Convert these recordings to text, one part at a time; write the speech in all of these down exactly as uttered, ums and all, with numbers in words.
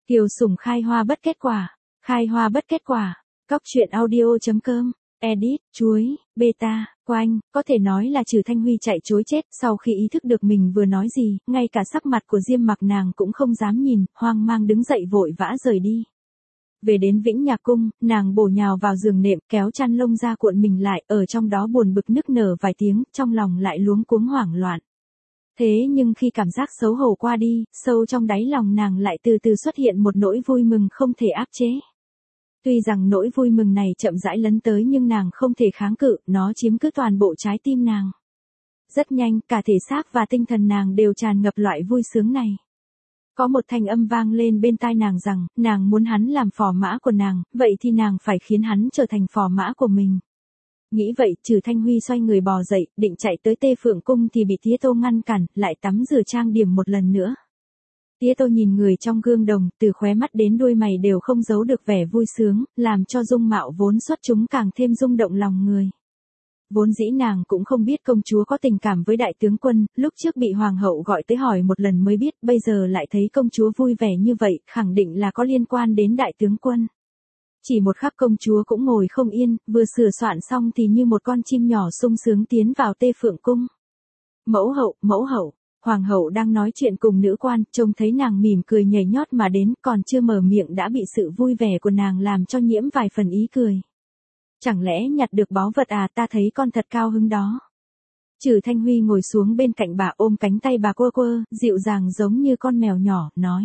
Kiều Sủng khai hoa bất kết quả, khai hoa bất kết quả. Cóc truyện audio chấm com, edit, chuối, beta, quanh, có thể nói là Trừ Thanh Huy chạy trối chết, sau khi ý thức được mình vừa nói gì, ngay cả sắc mặt của Diêm Mặc nàng cũng không dám nhìn, hoang mang đứng dậy vội vã rời đi. Về đến Vĩnh Nhạc Cung, nàng bổ nhào vào giường nệm, kéo chăn lông ra cuộn mình lại, ở trong đó buồn bực nức nở vài tiếng, trong lòng lại luống cuống hoảng loạn. Thế nhưng khi cảm giác xấu hổ qua đi, sâu trong đáy lòng nàng lại từ từ xuất hiện một nỗi vui mừng không thể áp chế. Tuy rằng nỗi vui mừng này chậm rãi lấn tới nhưng nàng không thể kháng cự, nó chiếm cứ toàn bộ trái tim nàng. Rất nhanh, cả thể xác và tinh thần nàng đều tràn ngập loại vui sướng này. Có một thanh âm vang lên bên tai nàng rằng, nàng muốn hắn làm phò mã của nàng, vậy thì nàng phải khiến hắn trở thành phò mã của mình. Nghĩ vậy, Trừ Thanh Huy xoay người bò dậy, định chạy tới Tê Phượng Cung thì bị Tía Tô ngăn cản, lại tắm rửa trang điểm một lần nữa. Tía Tô nhìn người trong gương đồng, từ khóe mắt đến đuôi mày đều không giấu được vẻ vui sướng, làm cho dung mạo vốn xuất chúng càng thêm rung động lòng người. Vốn dĩ nàng cũng không biết công chúa có tình cảm với đại tướng quân, lúc trước bị hoàng hậu gọi tới hỏi một lần mới biết, bây giờ lại thấy công chúa vui vẻ như vậy, khẳng định là có liên quan đến đại tướng quân. Chỉ một khắc công chúa cũng ngồi không yên, vừa sửa soạn xong thì như một con chim nhỏ sung sướng tiến vào Tê Phượng Cung. Mẫu hậu, mẫu hậu, hoàng hậu đang nói chuyện cùng nữ quan, trông thấy nàng mỉm cười nhảy nhót mà đến, còn chưa mở miệng đã bị sự vui vẻ của nàng làm cho nhiễm vài phần ý cười. Chẳng lẽ nhặt được báu vật à, ta thấy con thật cao hứng đó. Trừ Thanh Huy ngồi xuống bên cạnh bà ôm cánh tay bà quơ quơ, dịu dàng giống như con mèo nhỏ, nói.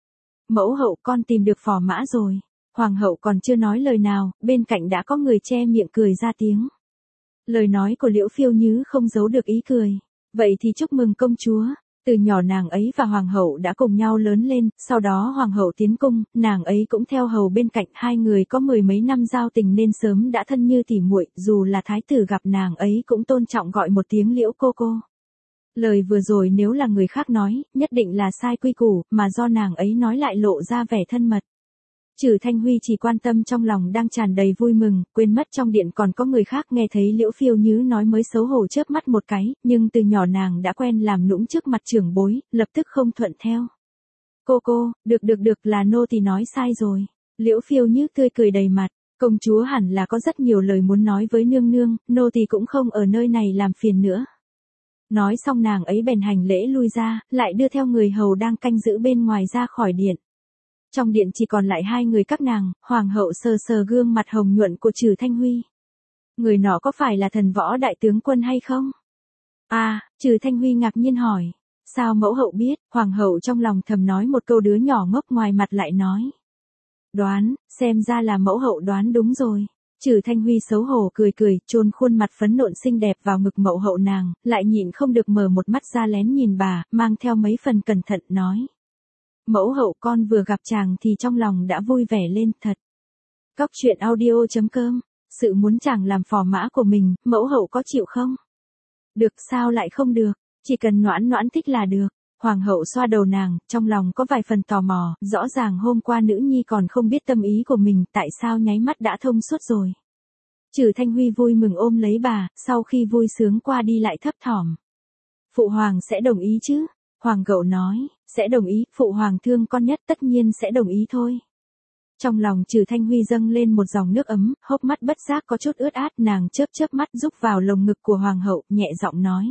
Mẫu hậu, con tìm được phò mã rồi. Hoàng hậu còn chưa nói lời nào, bên cạnh đã có người che miệng cười ra tiếng. Lời nói của Liễu Phiêu Nhứ không giấu được ý cười. Vậy thì chúc mừng công chúa. Từ nhỏ nàng ấy và hoàng hậu đã cùng nhau lớn lên, sau đó hoàng hậu tiến cung, nàng ấy cũng theo hầu bên cạnh, hai người có mười mấy năm giao tình nên sớm đã thân như tỉ muội, dù là thái tử gặp nàng ấy cũng tôn trọng gọi một tiếng Liễu cô cô. Lời vừa rồi nếu là người khác nói, nhất định là sai quy củ, mà do nàng ấy nói lại lộ ra vẻ thân mật. Trừ Thanh Huy chỉ quan tâm trong lòng đang tràn đầy vui mừng, quên mất trong điện còn có người khác, nghe thấy Liễu Phiêu Nhứ nói mới xấu hổ chớp mắt một cái, nhưng từ nhỏ nàng đã quen làm nũng trước mặt trưởng bối, lập tức không thuận theo. Cô cô, được được được, là nô tỳ nói sai rồi. Liễu Phiêu Nhứ tươi cười đầy mặt, công chúa hẳn là có rất nhiều lời muốn nói với nương nương, nô tỳ cũng không ở nơi này làm phiền nữa. Nói xong nàng ấy bèn hành lễ lui ra, lại đưa theo người hầu đang canh giữ bên ngoài ra khỏi điện. Trong điện chỉ còn lại hai người các nàng, hoàng hậu sờ sờ gương mặt hồng nhuận của Trừ Thanh Huy. Người nọ có phải là thần võ đại tướng quân hay không? À, Trừ Thanh Huy ngạc nhiên hỏi. Sao mẫu hậu biết? Hoàng hậu trong lòng thầm nói một câu, đứa nhỏ ngốc ngoài mặt lại nói. Đoán, xem ra là mẫu hậu đoán đúng rồi. Trừ Thanh Huy xấu hổ cười cười, chôn khuôn mặt phấn nộn xinh đẹp vào ngực mẫu hậu nàng, lại nhịn không được mở một mắt ra lén nhìn bà, mang theo mấy phần cẩn thận nói. Mẫu hậu, con vừa gặp chàng thì trong lòng đã vui vẻ lên thật. Cóc truyện audio chấm com, sự muốn chàng làm phò mã của mình, mẫu hậu có chịu không? Được, sao lại không được, chỉ cần Noãn Noãn thích là được. Hoàng hậu xoa đầu nàng, trong lòng có vài phần tò mò, rõ ràng hôm qua nữ nhi còn không biết tâm ý của mình, tại sao nháy mắt đã thông suốt rồi. Trừ Thanh Huy vui mừng ôm lấy bà, sau khi vui sướng qua đi lại thấp thỏm. Phụ hoàng sẽ đồng ý chứ? Hoàng hậu nói, sẽ đồng ý, phụ hoàng thương con nhất, tất nhiên sẽ đồng ý thôi. Trong lòng Trừ Thanh Huy dâng lên một dòng nước ấm, hốc mắt bất giác có chút ướt át, nàng chớp chớp mắt rúc vào lồng ngực của hoàng hậu, nhẹ giọng nói.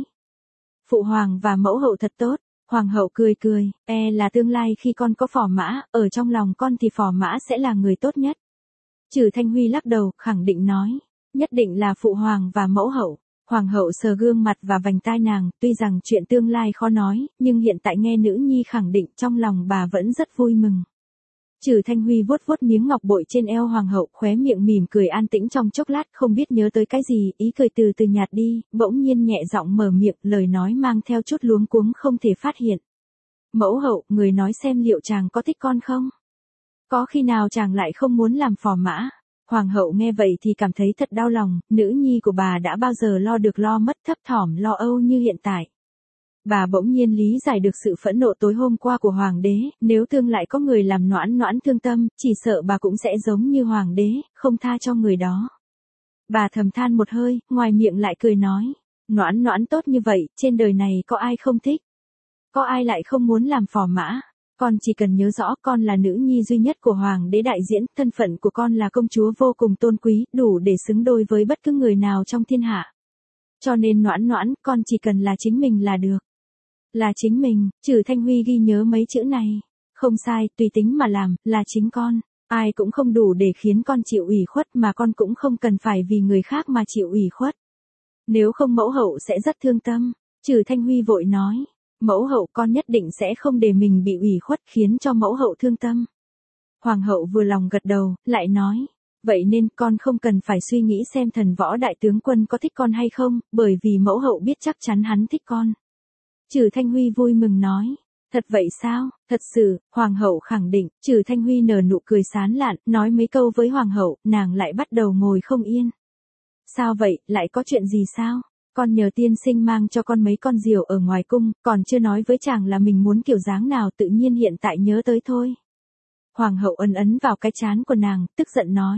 Phụ hoàng và mẫu hậu thật tốt. Hoàng hậu cười cười, e là tương lai khi con có phò mã, ở trong lòng con thì phò mã sẽ là người tốt nhất. Trừ Thanh Huy lắc đầu, khẳng định nói, nhất định là phụ hoàng và mẫu hậu. Hoàng hậu sờ gương mặt và vành tai nàng, tuy rằng chuyện tương lai khó nói, nhưng hiện tại nghe nữ nhi khẳng định, trong lòng bà vẫn rất vui mừng. Trừ Thanh Huy vuốt vuốt miếng ngọc bội trên eo hoàng hậu, khóe miệng mỉm cười an tĩnh trong chốc lát, không biết nhớ tới cái gì, ý cười từ từ nhạt đi, bỗng nhiên nhẹ giọng mở miệng, lời nói mang theo chút luống cuống không thể phát hiện. Mẫu hậu, người nói xem liệu chàng có thích con không? Có khi nào chàng lại không muốn làm phò mã? Hoàng hậu nghe vậy thì cảm thấy thật đau lòng, nữ nhi của bà đã bao giờ lo được lo mất, thấp thỏm lo âu như hiện tại. Bà bỗng nhiên lý giải được sự phẫn nộ tối hôm qua của hoàng đế, nếu tương lại có người làm Noãn Noãn thương tâm, chỉ sợ bà cũng sẽ giống như hoàng đế, không tha cho người đó. Bà thầm than một hơi, ngoài miệng lại cười nói, Noãn Noãn tốt như vậy, trên đời này có ai không thích? Có ai lại không muốn làm phò mã? Con chỉ cần nhớ rõ con là nữ nhi duy nhất của hoàng đế đại diễn, thân phận của con là công chúa vô cùng tôn quý, đủ để xứng đôi với bất cứ người nào trong thiên hạ. Cho nên Noãn Noãn, con chỉ cần là chính mình là được. Là chính mình, Trử Thanh Huy ghi nhớ mấy chữ này. Không sai, tùy tính mà làm, là chính con. Ai cũng không đủ để khiến con chịu ủy khuất mà con cũng không cần phải vì người khác mà chịu ủy khuất. Nếu không mẫu hậu sẽ rất thương tâm. Trử Thanh Huy vội nói. Mẫu hậu con nhất định sẽ không để mình bị ủy khuất khiến cho mẫu hậu thương tâm. Hoàng hậu vừa lòng gật đầu, lại nói. Vậy nên con không cần phải suy nghĩ xem thần võ đại tướng quân có thích con hay không, bởi vì mẫu hậu biết chắc chắn hắn thích con. Trử Thanh Huy vui mừng nói. Thật vậy sao, thật sự, hoàng hậu khẳng định, Trử Thanh Huy nở nụ cười sán lạn, nói mấy câu với hoàng hậu, nàng lại bắt đầu ngồi không yên. Sao vậy, lại có chuyện gì sao? Con nhờ tiên sinh mang cho con mấy con diều ở ngoài cung, còn chưa nói với chàng là mình muốn kiểu dáng nào, tự nhiên hiện tại nhớ tới thôi. Hoàng hậu ấn ấn vào cái trán của nàng, tức giận nói.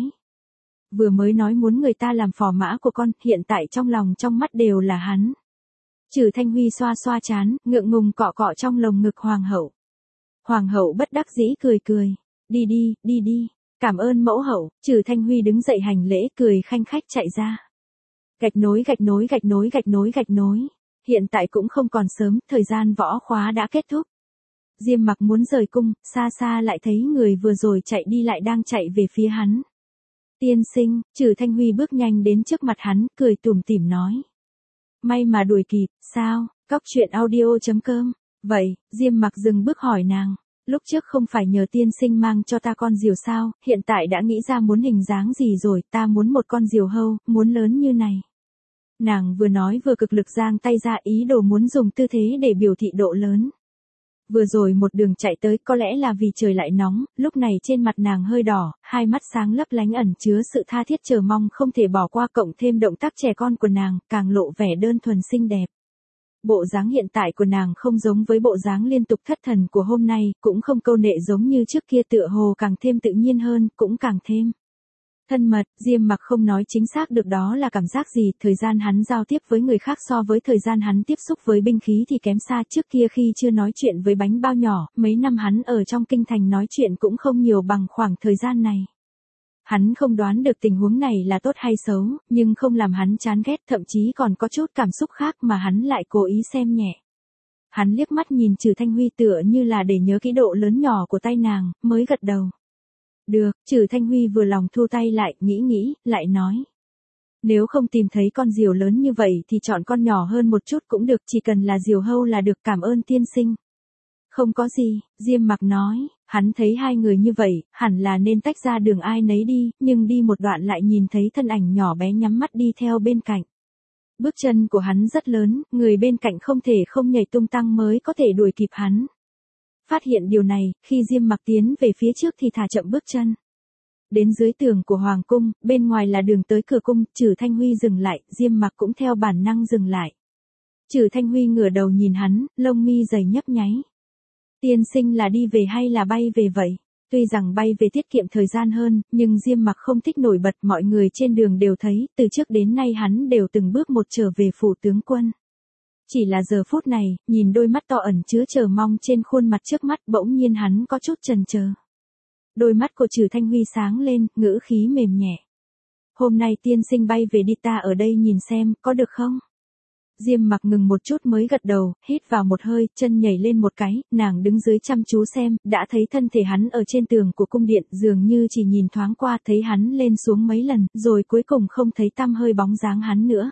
Vừa mới nói muốn người ta làm phò mã của con, hiện tại trong lòng trong mắt đều là hắn. Trử Thanh Huy xoa xoa trán, ngượng ngùng cọ cọ trong lồng ngực hoàng hậu. Hoàng hậu bất đắc dĩ cười cười. Đi đi, đi đi. Cảm ơn mẫu hậu. Trử Thanh Huy đứng dậy hành lễ, cười khanh khách chạy ra. Gạch nối gạch nối gạch nối gạch nối gạch nối. Hiện tại cũng không còn sớm, thời gian võ khóa đã kết thúc. Diêm Mặc muốn rời cung, xa xa lại thấy người vừa rồi chạy đi lại đang chạy về phía hắn. Tiên sinh, Trử Thanh Huy bước nhanh đến trước mặt hắn, cười tủm tỉm nói. May mà đuổi kịp, sao, cóc truyện audio chấm com. Vậy, Diêm Mặc dừng bước hỏi nàng. Lúc trước không phải nhờ tiên sinh mang cho ta con diều sao, hiện tại đã nghĩ ra muốn hình dáng gì rồi, ta muốn một con diều hâu, muốn lớn như này. Nàng vừa nói vừa cực lực giang tay ra, ý đồ muốn dùng tư thế để biểu thị độ lớn. Vừa rồi một đường chạy tới, có lẽ là vì trời lại nóng, lúc này trên mặt nàng hơi đỏ, hai mắt sáng lấp lánh ẩn chứa sự tha thiết chờ mong không thể bỏ qua, cộng thêm động tác trẻ con của nàng, càng lộ vẻ đơn thuần xinh đẹp. Bộ dáng hiện tại của nàng không giống với bộ dáng liên tục thất thần của hôm nay, cũng không câu nệ giống như trước kia, tựa hồ càng thêm tự nhiên hơn, cũng càng thêm thân mật. Diêm Mặc không nói chính xác được đó là cảm giác gì, thời gian hắn giao tiếp với người khác so với thời gian hắn tiếp xúc với binh khí thì kém xa. Trước kia khi chưa nói chuyện với bánh bao nhỏ, mấy năm hắn ở trong kinh thành nói chuyện cũng không nhiều bằng khoảng thời gian này. Hắn không đoán được tình huống này là tốt hay xấu, nhưng không làm hắn chán ghét, thậm chí còn có chút cảm xúc khác mà hắn lại cố ý xem nhẹ. Hắn liếc mắt nhìn Trử Thanh Huy tựa như là để nhớ kỹ độ lớn nhỏ của tay nàng, mới gật đầu. Được, Trử Thanh Huy vừa lòng thu tay lại, nghĩ nghĩ, lại nói. Nếu không tìm thấy con diều lớn như vậy thì chọn con nhỏ hơn một chút cũng được, chỉ cần là diều hâu là được, cảm ơn tiên sinh. Không có gì, Diêm Mặc nói, hắn thấy hai người như vậy, hẳn là nên tách ra đường ai nấy đi, nhưng đi một đoạn lại nhìn thấy thân ảnh nhỏ bé nhắm mắt đi theo bên cạnh. Bước chân của hắn rất lớn, người bên cạnh không thể không nhảy tung tăng mới có thể đuổi kịp hắn. Phát hiện điều này, khi Diêm Mặc tiến về phía trước thì thả chậm bước chân. Đến dưới tường của hoàng cung, bên ngoài là đường tới cửa cung, Trử Thanh Huy dừng lại, Diêm Mặc cũng theo bản năng dừng lại. Trử Thanh Huy ngửa đầu nhìn hắn, lông mi dày nhấp nháy. Tiên sinh là đi về hay là bay về vậy? Tuy rằng bay về tiết kiệm thời gian hơn, nhưng Diêm Mặc không thích nổi bật, mọi người trên đường đều thấy, từ trước đến nay hắn đều từng bước một trở về phủ tướng quân. Chỉ là giờ phút này, nhìn đôi mắt to ẩn chứa chờ mong trên khuôn mặt trước mắt, bỗng nhiên hắn có chút chần chờ. Đôi mắt của Trử Thanh Huy sáng lên, ngữ khí mềm nhẹ. Hôm nay tiên sinh bay về đi, ta ở đây nhìn xem, có được không? Diêm Mặc ngừng một chút mới gật đầu, hít vào một hơi, chân nhảy lên một cái, nàng đứng dưới chăm chú xem, đã thấy thân thể hắn ở trên tường của cung điện, dường như chỉ nhìn thoáng qua thấy hắn lên xuống mấy lần, rồi cuối cùng không thấy tăm hơi bóng dáng hắn nữa.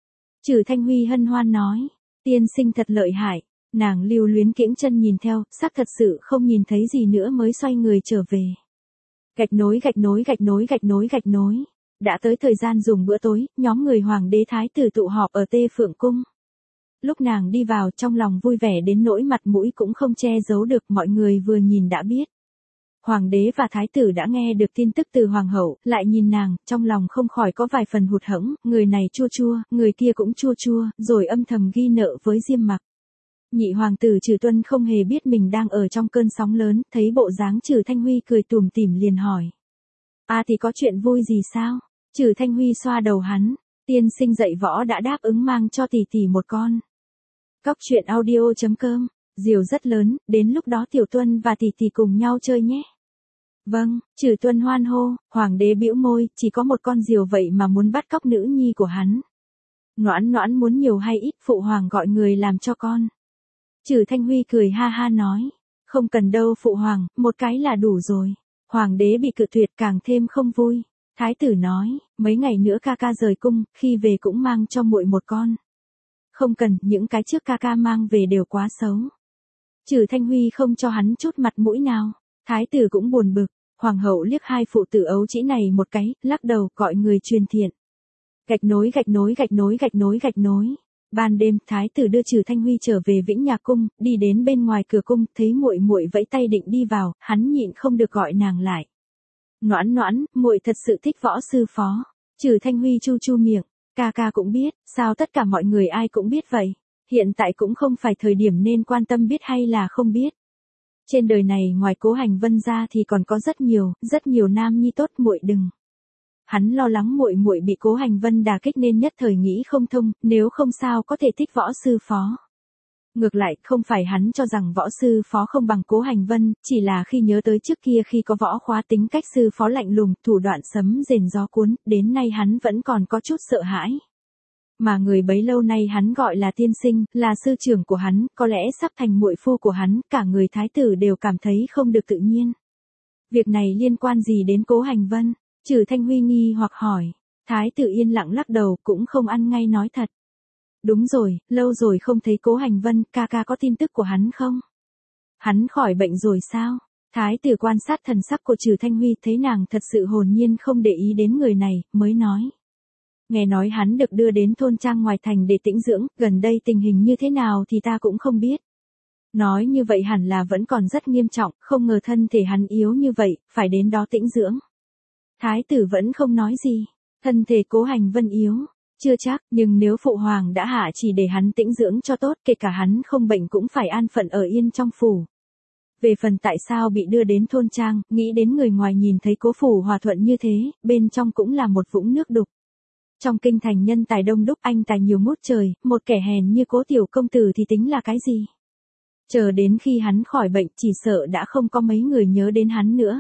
Trử Thanh Huy hân hoan nói, tiên sinh thật lợi hại. Nàng lưu luyến kiễng chân nhìn theo, sắc thật sự không nhìn thấy gì nữa mới xoay người trở về. Gạch nối gạch nối gạch nối gạch nối gạch nối. Đã tới thời gian dùng bữa tối, nhóm người hoàng đế thái tử tụ họp ở Tê Phượng Cung. Lúc nàng đi vào, trong lòng vui vẻ đến nỗi mặt mũi cũng không che giấu được, mọi người vừa nhìn đã biết. Hoàng đế và thái tử đã nghe được tin tức từ hoàng hậu, lại nhìn nàng, trong lòng không khỏi có vài phần hụt hẫng, người này chua chua, người kia cũng chua chua, rồi âm thầm ghi nợ với Diêm Mặc. Nhị hoàng tử Trử Tuân không hề biết mình đang ở trong cơn sóng lớn, thấy bộ dáng Trử Thanh Huy cười tủm tỉm liền hỏi. À thì có chuyện vui gì sao? Trử Thanh Huy xoa đầu hắn, tiên sinh dạy võ đã đáp ứng mang cho tỷ tỷ một con. Cóc truyện audio chấm com Diều rất lớn, đến lúc đó Tiểu Tuân và tỷ tỷ cùng nhau chơi nhé. Vâng, Trừ Tuân hoan hô, hoàng đế bĩu môi, chỉ có một con diều vậy mà muốn bắt cóc nữ nhi của hắn. Noãn Noãn muốn nhiều hay ít, phụ hoàng gọi người làm cho con. Trừ Thanh Huy cười ha ha nói, không cần đâu phụ hoàng, một cái là đủ rồi. Hoàng đế bị cự tuyệt càng thêm không vui. Thái tử nói, mấy ngày nữa ca ca rời cung, khi về cũng mang cho muội một con. Không cần, những cái trước ca ca mang về đều quá xấu. Trừ Thanh Huy không cho hắn chút mặt mũi nào. Thái tử cũng buồn bực, hoàng hậu liếc hai phụ tử ấu trĩ này một cái, lắc đầu gọi người truyền thiện. Gạch nối gạch nối gạch nối gạch nối gạch nối. Ban đêm, thái tử đưa Trừ Thanh Huy trở về Vĩnh Nhạc cung, đi đến bên ngoài cửa cung, thấy muội muội vẫy tay định đi vào, hắn nhịn không được gọi nàng lại. Noãn Noãn, muội thật sự thích võ sư phó. Trừ Thanh Huy chu chu miệng, ca ca cũng biết, sao tất cả mọi người ai cũng biết vậy? Hiện tại cũng không phải thời điểm nên quan tâm biết hay là không biết. Trên đời này ngoài Cố Hành Vân ra thì còn có rất nhiều, rất nhiều nam nhi tốt, muội đừng. Hắn lo lắng muội muội bị Cố Hành Vân đả kích nên nhất thời nghĩ không thông, nếu không sao có thể thích võ sư phó. Ngược lại, không phải hắn cho rằng võ sư phó không bằng Cố Hành Vân, chỉ là khi nhớ tới trước kia khi có võ khóa tính cách sư phó lạnh lùng, thủ đoạn sấm rền gió cuốn, đến nay hắn vẫn còn có chút sợ hãi. Mà người bấy lâu nay hắn gọi là tiên sinh, là sư trưởng của hắn, có lẽ sắp thành muội phu của hắn, cả người thái tử đều cảm thấy không được tự nhiên. Việc này liên quan gì đến Cố Hành Vân? Trừ Thanh Huy nghi hoặc hỏi. Thái tử yên lặng lắc đầu, cũng không ăn ngay nói thật. Đúng rồi, lâu rồi không thấy Cố Hành Vân, ca ca có tin tức của hắn không? Hắn khỏi bệnh rồi sao? Thái tử quan sát thần sắc của Trừ Thanh Huy, thấy nàng thật sự hồn nhiên không để ý đến người này, mới nói. Nghe nói hắn được đưa đến thôn trang ngoài thành để tĩnh dưỡng, gần đây tình hình như thế nào thì ta cũng không biết. Nói như vậy hẳn là vẫn còn rất nghiêm trọng, không ngờ thân thể hắn yếu như vậy, phải đến đó tĩnh dưỡng. Thái tử vẫn không nói gì, thân thể Cố Hành Vân yếu, chưa chắc, nhưng nếu phụ hoàng đã hạ chỉ để hắn tĩnh dưỡng cho tốt, kể cả hắn không bệnh cũng phải an phận ở yên trong phủ. Về phần tại sao bị đưa đến thôn trang, nghĩ đến người ngoài nhìn thấy Cố phủ hòa thuận như thế, bên trong cũng là một vũng nước đục. Trong kinh thành nhân tài đông đúc, anh tài nhiều ngút trời, một kẻ hèn như Cố tiểu công tử thì tính là cái gì? Chờ đến khi hắn khỏi bệnh, chỉ sợ đã không có mấy người nhớ đến hắn nữa.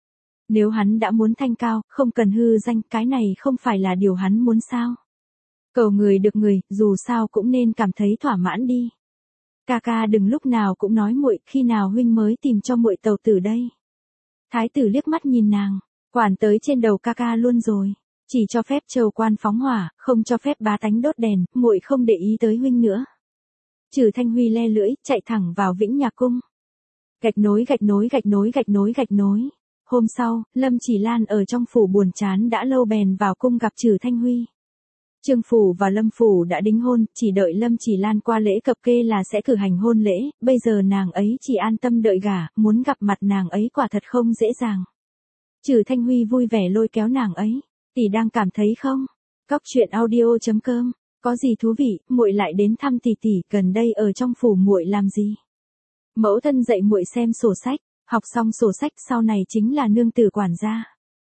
Nếu hắn đã muốn thanh cao, không cần hư danh, cái này không phải là điều hắn muốn sao? Cầu người được người, dù sao cũng nên cảm thấy thỏa mãn đi. Ca ca đừng lúc nào cũng nói muội, khi nào huynh mới tìm cho muội tàu tử đây? Thái tử liếc mắt nhìn nàng, quản tới trên đầu ca ca luôn rồi. Chỉ cho phép trầu quan phóng hỏa, không cho phép bá tánh đốt đèn, muội không để ý tới huynh nữa. Trừ Thanh Huy le lưỡi, chạy thẳng vào Vĩnh Nhạc cung. Gạch nối gạch nối gạch nối gạch nối gạch nối. Hôm sau, Lâm Chỉ Lan ở trong phủ buồn chán đã lâu bèn vào cung gặp Trừ Thanh Huy. Trương phủ và Lâm phủ đã đính hôn, chỉ đợi Lâm Chỉ Lan qua lễ cập kê là sẽ cử hành hôn lễ, bây giờ nàng ấy chỉ an tâm đợi gả, muốn gặp mặt nàng ấy quả thật không dễ dàng. Trừ Thanh Huy vui vẻ lôi kéo nàng ấy. Tỷ đang cảm thấy không? Cóc truyện audio chấm com, có gì thú vị, muội lại đến thăm tỷ tỷ, gần đây ở trong phủ muội làm gì? Mẫu thân dạy muội xem sổ sách, học xong sổ sách sau này chính là nương tử quản gia.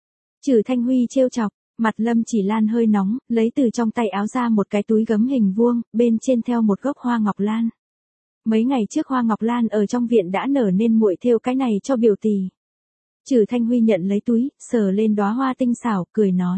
Trừ Thanh Huy trêu chọc, mặt Lâm Chỉ Lan hơi nóng, lấy từ trong tay áo ra một cái túi gấm hình vuông, bên trên theo một gốc hoa ngọc lan. Mấy ngày trước hoa ngọc lan ở trong viện đã nở nên muội thêu cái này cho biểu tỷ. Trừ Thanh Huy nhận lấy túi, sờ lên đóa hoa tinh xảo, cười nói.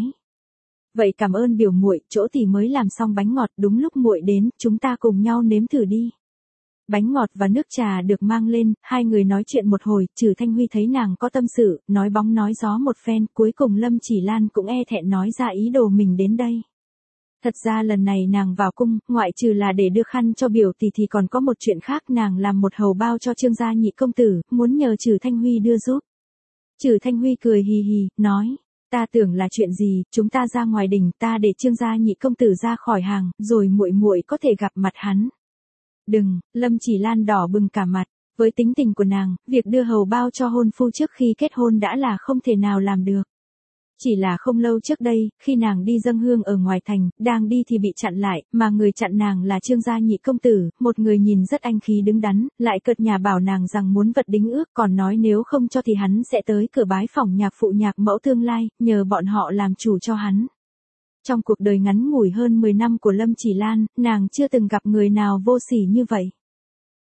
Vậy cảm ơn biểu muội, chỗ tỷ mới làm xong bánh ngọt, đúng lúc muội đến, chúng ta cùng nhau nếm thử đi. Bánh ngọt và nước trà được mang lên, hai người nói chuyện một hồi, Trừ Thanh Huy thấy nàng có tâm sự, nói bóng nói gió một phen, cuối cùng Lâm Chỉ Lan cũng e thẹn nói ra ý đồ mình đến đây. Thật ra lần này nàng vào cung, ngoại trừ là để đưa khăn cho biểu tỷ thì còn có một chuyện khác, nàng làm một hầu bao cho Trương gia nhị công tử, muốn nhờ Trừ Thanh Huy đưa giúp. Trừ Thanh Huy cười hì hì, nói, ta tưởng là chuyện gì, chúng ta ra ngoài đình, ta để Trương gia nhị công tử ra khỏi hàng, rồi muội muội có thể gặp mặt hắn. Đừng, Lâm Chỉ Lan đỏ bừng cả mặt, với tính tình của nàng, việc đưa hầu bao cho hôn phu trước khi kết hôn đã là không thể nào làm được. Chỉ là không lâu trước đây, khi nàng đi dâng hương ở ngoài thành, đang đi thì bị chặn lại, mà người chặn nàng là Trương gia nhị công tử, một người nhìn rất anh khí đứng đắn, lại cợt nhà bảo nàng rằng muốn vật đính ước, còn nói nếu không cho thì hắn sẽ tới cửa bái phỏng nhạc phụ nhạc mẫu tương lai, nhờ bọn họ làm chủ cho hắn. Trong cuộc đời ngắn ngủi hơn mười năm của Lâm Chỉ Lan, nàng chưa từng gặp người nào vô sỉ như vậy.